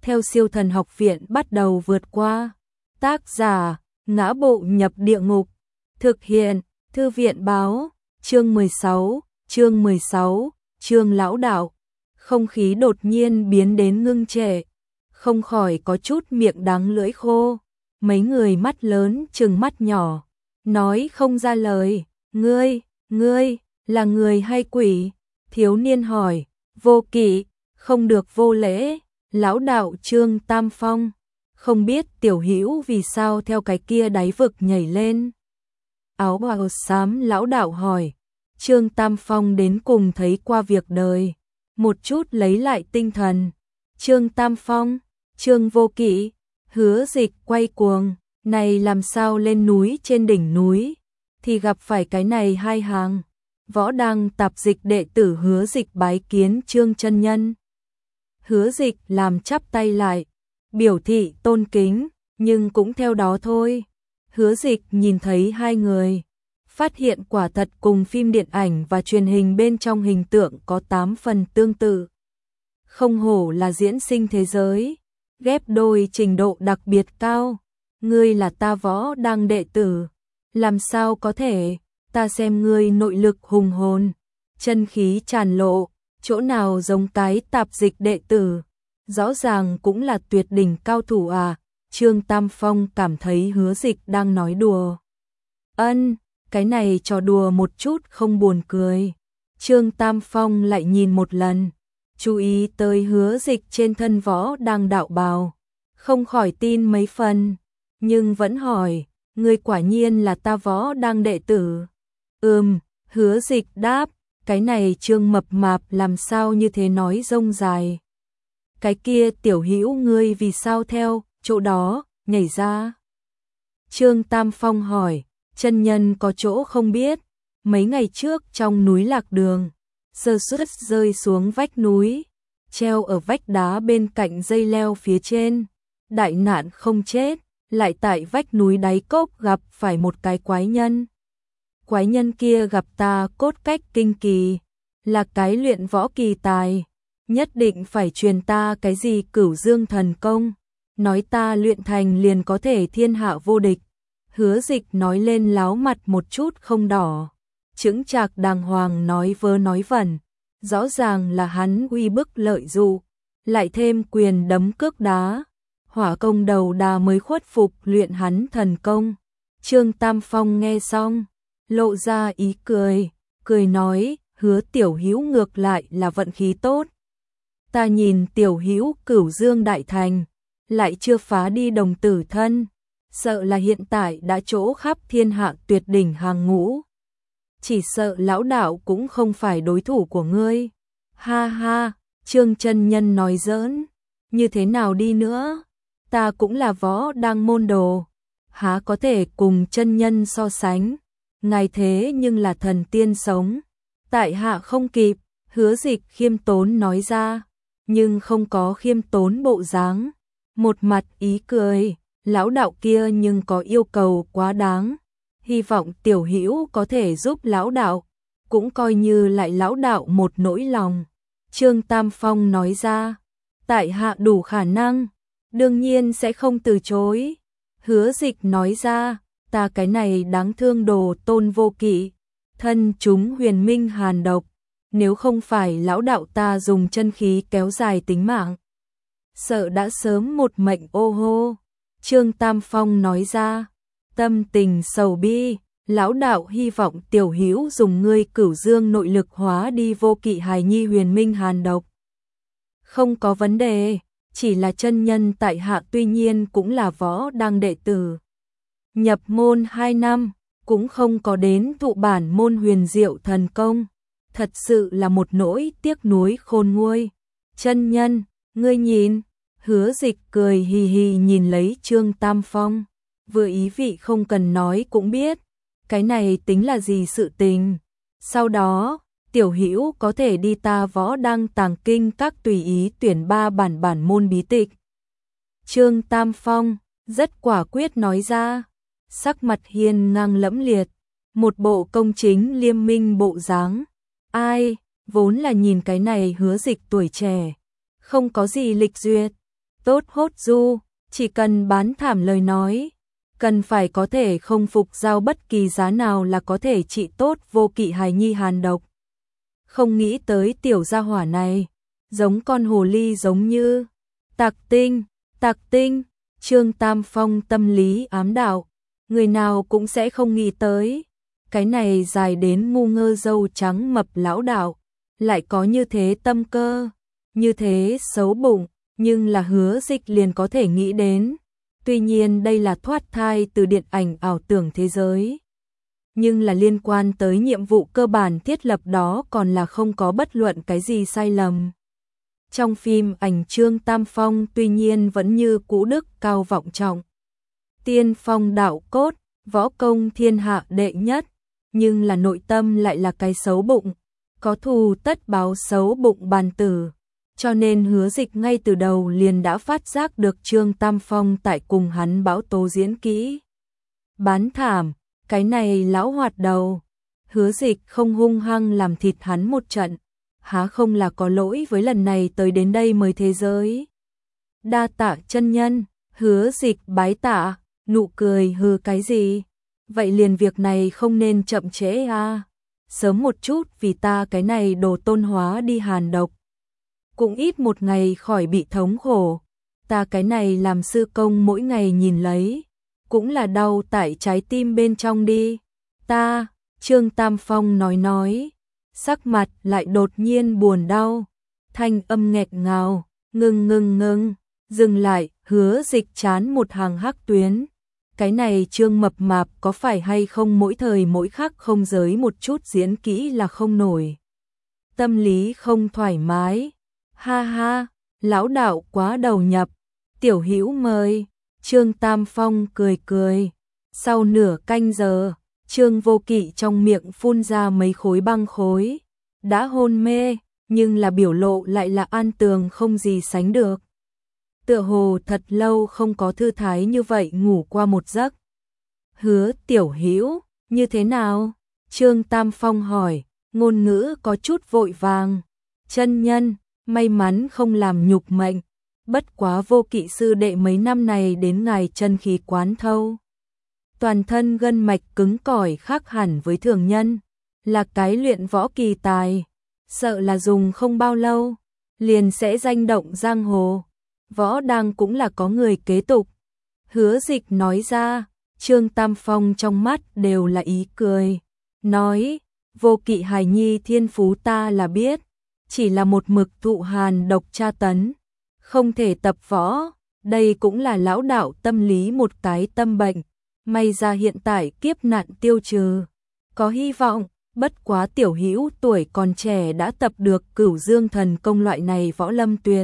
theo Siêu Thần Học Viện bắt đầu vượt qua. Tác giả: Ngã Bộ Nhập Địa Ngục. Thực hiện: Thư viện báo. Chương 16, chương Lão Đạo. Không khí đột nhiên biến đến ngưng trệ, không khỏi có chút miệng đắng lưỡi khô. Mấy người mắt lớn trừng mắt nhỏ, nói không ra lời. Ngươi, là người hay quỷ? Thiếu niên hỏi. Vô kỵ, không được vô lễ. Lão đạo Trương Tam Phong. Không biết tiểu hữu vì sao theo cái kia đáy vực nhảy lên. Áo bào xám lão đạo hỏi. Trương Tam Phong đến cùng thấy qua việc đời, một chút lấy lại tinh thần. Trương Tam Phong, Trương Vô Kỵ, Hứa Dịch quay cuồng, này làm sao lên núi trên đỉnh núi, thì gặp phải cái này hai hàng. Võ Đăng tạp dịch đệ tử Hứa Dịch bái kiến Trương chân nhân. Hứa Dịch làm chắp tay lại, biểu thị tôn kính, nhưng cũng theo đó thôi. Hứa Dịch nhìn thấy hai người, phát hiện quả thật cùng phim điện ảnh và truyền hình bên trong hình tượng có 8 phần tương tự. Không hổ là diễn sinh thế giới, ghép đôi trình độ đặc biệt cao. Ngươi là ta Võ Đăng đệ tử, làm sao có thể? Ta xem ngươi nội lực hùng hồn, chân khí tràn lộ, chỗ nào giống cái tạp dịch đệ tử, rõ ràng cũng là tuyệt đỉnh cao thủ à. Trương Tam Phong cảm thấy Hứa Dịch đang nói đùa. Cái này trò đùa một chút không buồn cười. Trương Tam Phong lại nhìn một lần, chú ý tới Hứa Dịch trên thân Võ Đăng đạo bào, không khỏi tin mấy phần, nhưng vẫn hỏi, ngươi quả nhiên là ta Võ Đăng đệ tử? Hứa Dịch đáp, cái này Trương mập mạp làm sao như thế nói rông dài. Cái kia tiểu hữu ngươi vì sao theo chỗ đó nhảy ra? Trương Tam Phong hỏi. Chân nhân có chỗ không biết, mấy ngày trước trong núi lạc đường, sơ suất rơi xuống vách núi, treo ở vách đá bên cạnh dây leo phía trên, đại nạn không chết, lại tại vách núi đáy cốc gặp phải một cái quái nhân. Quái nhân kia gặp ta cốt cách kinh kỳ, là cái luyện võ kỳ tài, nhất định phải truyền ta cái gì Cửu Dương thần công, nói ta luyện thành liền có thể thiên hạ vô địch. Hứa Dịch nói lên láo mặt một chút không đỏ, chững chạc đàng hoàng nói vớ nói vẩn, rõ ràng là hắn uy bức lợi dụ, lại thêm quyền đấm cước đá, hỏa công đầu đà mới khuất phục luyện hắn thần công. Trương Tam Phong nghe xong, lộ ra ý cười nói, Hứa tiểu hữu ngược lại là vận khí tốt. Ta nhìn tiểu hữu Cửu Dương đại thành, lại chưa phá đi đồng tử thân, sợ là hiện tại đã chỗ khắp thiên hạ tuyệt đỉnh hàng ngũ. Chỉ sợ lão đạo cũng không phải đối thủ của ngươi. Ha ha, Trương chân nhân nói giỡn, như thế nào đi nữa, ta cũng là Võ Đăng môn đồ, há có thể cùng chân nhân so sánh. Ngài thế nhưng là thần tiên sống, tại hạ không kịp. Hứa Dịch khiêm tốn nói ra, nhưng không có khiêm tốn bộ dáng, một mặt ý cười. Lão đạo kia nhưng có yêu cầu quá đáng, hy vọng tiểu hữu có thể giúp lão đạo, cũng coi như lại lão đạo một nỗi lòng. Trương Tam Phong nói ra, tại hạ đủ khả năng, đương nhiên sẽ không từ chối. Hứa Dịch nói ra, ta cái này đáng thương đồ Tôn Vô Kỵ, thân chúng huyền minh hàn độc, nếu không phải lão đạo ta dùng chân khí kéo dài tính mạng, sợ đã sớm một mệnh ô hô. Trương Tam Phong nói ra, tâm tình sầu bi, lão đạo hy vọng tiểu hữu dùng ngươi Cửu Dương nội lực hóa đi Vô Kỵ hài nhi huyền minh hàn độc. Không có vấn đề, chỉ là chân nhân tại hạ tuy nhiên cũng là Võ Đăng đệ tử, nhập môn 2 năm, cũng không có đến thụ bản môn huyền diệu thần công, thật sự là một nỗi tiếc nuối khôn nguôi. Chân nhân, ngươi nhìn. Hứa Dịch cười hì hì nhìn lấy Trương Tam Phong, vừa ý vị không cần nói cũng biết, cái này tính là gì sự tình. Sau đó, tiểu hữu có thể đi ta Võ Đăng tàng kinh các tùy ý tuyển 3 bản môn bí tịch. Trương Tam Phong rất quả quyết nói ra, sắc mặt hiên ngang lẫm liệt, một bộ công chính liêm minh bộ dáng. Ai, vốn là nhìn cái này Hứa Dịch tuổi trẻ, không có gì lịch duyệt, tốt hốt du, chỉ cần bán thảm lời nói, cần phải có thể không phục giao bất kỳ giá nào là có thể trị tốt Vô Kỵ hài nhi hàn độc. Không nghĩ tới tiểu gia hỏa này, giống con hồ ly giống như Tạc Tinh, Trương Tam Phong tâm lý ám đạo, người nào cũng sẽ không nghĩ tới, cái này dài đến ngu ngơ râu trắng mập lão đạo, lại có như thế tâm cơ, như thế xấu bụng, nhưng là Hứa Dịch liền có thể nghĩ đến. Tuy nhiên đây là thoát thai từ điện ảnh ảo tưởng thế giới, nhưng là liên quan tới nhiệm vụ cơ bản thiết lập đó còn là không có bất luận cái gì sai lầm. Trong phim ảnh Trương Tam Phong tuy nhiên vẫn như cũ đức cao vọng trọng, tiên phong đạo cốt, võ công thiên hạ đệ nhất, nhưng là nội tâm lại là cái xấu bụng, có thù tất báo xấu bụng bàn tử. Cho nên Hứa Dịch ngay từ đầu liền đã phát giác được Trương Tam Phong tại cùng hắn bão tố diễn kỹ. Bán thảm, cái này lão hoạt đầu, Hứa Dịch không hung hăng làm thịt hắn một trận, há không là có lỗi với lần này tới đến đây mới thế giới. Đa tạ chân nhân, Hứa Dịch bái tạ, nụ cười hừ cái gì, vậy liền việc này không nên chậm trễ à, sớm một chút vì ta cái này đồ tôn hóa đi hàn độc. Cũng ít một ngày khỏi bị thống khổ, ta cái này làm sư công mỗi ngày nhìn lấy, cũng là đau tại trái tim bên trong đi. Ta, Trương Tam Phong nói, sắc mặt lại đột nhiên buồn đau, thanh âm nghẹt ngào, ngưng, dừng lại, Hứa Dịch chán một hàng hắc tuyến. Cái này Trương mập mạp có phải hay không mỗi thời mỗi khắc không giới một chút diễn kỹ là không nổi. Tâm lý không thoải mái. Ha ha, lão đạo quá đầu nhập, tiểu hữu mời, Trương Tam Phong cười. Sau nửa canh giờ, Trương Vô Kỵ trong miệng phun ra mấy khối băng khối, đã hôn mê, nhưng là biểu lộ lại là an tường không gì sánh được. Tựa hồ thật lâu không có thư thái như vậy ngủ qua một giấc. Hứa tiểu hữu, như thế nào? Trương Tam Phong hỏi, ngôn ngữ có chút vội vàng. Chân nhân, may mắn không làm nhục mệnh, bất quá Vô Kỵ sư đệ mấy năm này đến ngài chân khí quán thâu. Toàn thân gân mạch cứng cỏi khác hẳn với thường nhân, là cái luyện võ kỳ tài, sợ là dùng không bao lâu, liền sẽ danh động giang hồ, võ đang cũng là có người kế tục. Hứa Dịch nói ra, Trương Tam Phong trong mắt đều là ý cười, nói, Vô Kỵ hài nhi thiên phú ta là biết, chỉ là một mực thụ hàn độc tra tấn, không thể tập võ, đây cũng là lão đạo tâm lý một cái tâm bệnh, may ra hiện tại kiếp nạn tiêu trừ, có hy vọng, bất quá tiểu hữu tuổi còn trẻ đã tập được Cửu Dương thần công loại này võ lâm tuyệt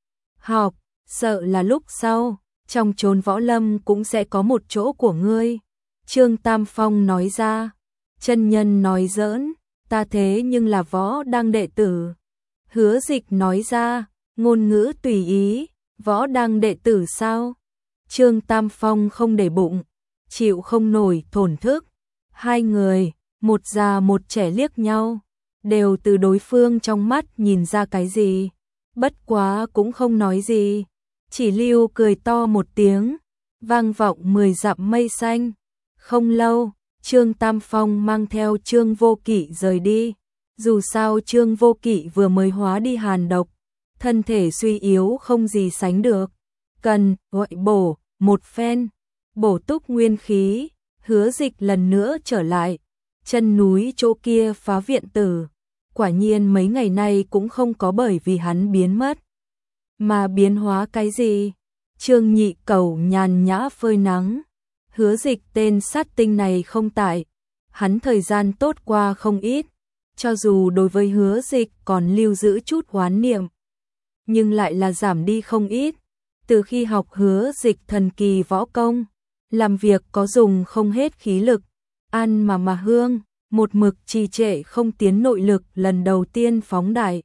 học, sợ là lúc sau, trong chốn võ lâm cũng sẽ có một chỗ của ngươi. Trương Tam Phong nói ra, chân nhân nói giỡn, ta thế nhưng là võ đang đệ tử. Hứa Dịch nói ra, ngôn ngữ tùy ý, võ đang đệ tử sao? Trương Tam Phong không để bụng, chịu không nổi thổn thức. Hai người, một già một trẻ liếc nhau, đều từ đối phương trong mắt nhìn ra cái gì. Bất quá cũng không nói gì, chỉ lưu cười to một tiếng, vang vọng 10 dặm mây xanh. Không lâu, Trương Tam Phong mang theo Trương Vô Kỵ rời đi. Dù sao Trương Vô Kỵ vừa mới hóa đi hàn độc, thân thể suy yếu không gì sánh được, cần gọi bổ một phen, bổ túc nguyên khí. Hứa Dịch lần nữa trở lại chân núi chỗ kia phá viện tử, quả nhiên mấy ngày nay cũng không có bởi vì hắn biến mất mà biến hóa cái gì. Trương Nhị Cẩu nhàn nhã phơi nắng, Hứa Dịch tên sát tinh này không tại, hắn thời gian tốt qua không ít, cho dù đối với Hứa Dịch còn lưu giữ chút oán niệm, nhưng lại là giảm đi không ít. Từ khi học Hứa Dịch thần kỳ võ công, làm việc có dùng không hết khí lực, ăn mà hương, một mực trì trệ không tiến nội lực lần đầu tiên phóng đại.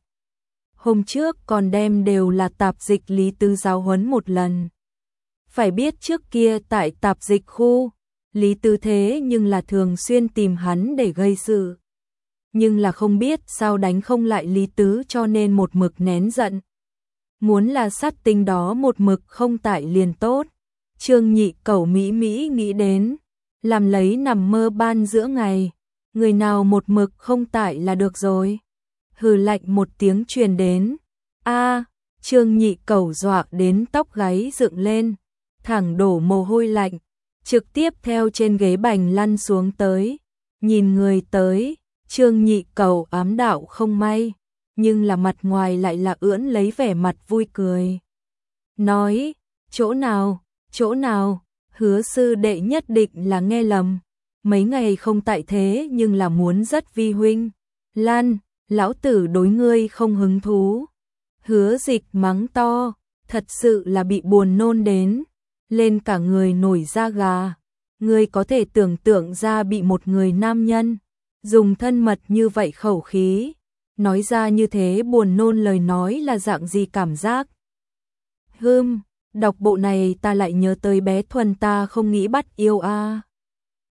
Hôm trước còn đem đều là tạp dịch Lý Tứ giáo huấn một lần. Phải biết trước kia tại tạp dịch khu, Lý Tứ thế nhưng là thường xuyên tìm hắn để gây sự. Nhưng là không biết sao đánh không lại Lý Tứ cho nên một mực nén giận. muốn là sát tinh đó một mực không tại liền tốt. Trương Nhị Cẩu mỹ mỹ nghĩ đến, làm lấy nằm mơ ban giữa ngày, người nào một mực không tại là được rồi. Hừ lạnh một tiếng truyền đến. A, Trương Nhị Cẩu dọa đến tóc gáy dựng lên, thẳng đổ mồ hôi lạnh, trực tiếp theo trên ghế bành lăn xuống tới. Nhìn người tới, Trương Nhị Cẩu ám đạo không may, nhưng là mặt ngoài lại là ưỡn lấy vẻ mặt vui cười. Nói, chỗ nào, Hứa sư đệ nhất định là nghe lầm, mấy ngày không tại thế nhưng là muốn rất vi huynh. Lan, lão tử đối ngươi không hứng thú. Hứa Dịch mắng to, thật sự là bị buồn nôn đến, lên cả người nổi da gà. Ngươi có thể tưởng tượng ra bị một người nam nhân dùng thân mật như vậy khẩu khí, nói ra như thế buồn nôn lời nói là dạng gì cảm giác? Đọc bộ này ta lại nhớ tới bé Thuần ta không nghĩ bắt yêu a.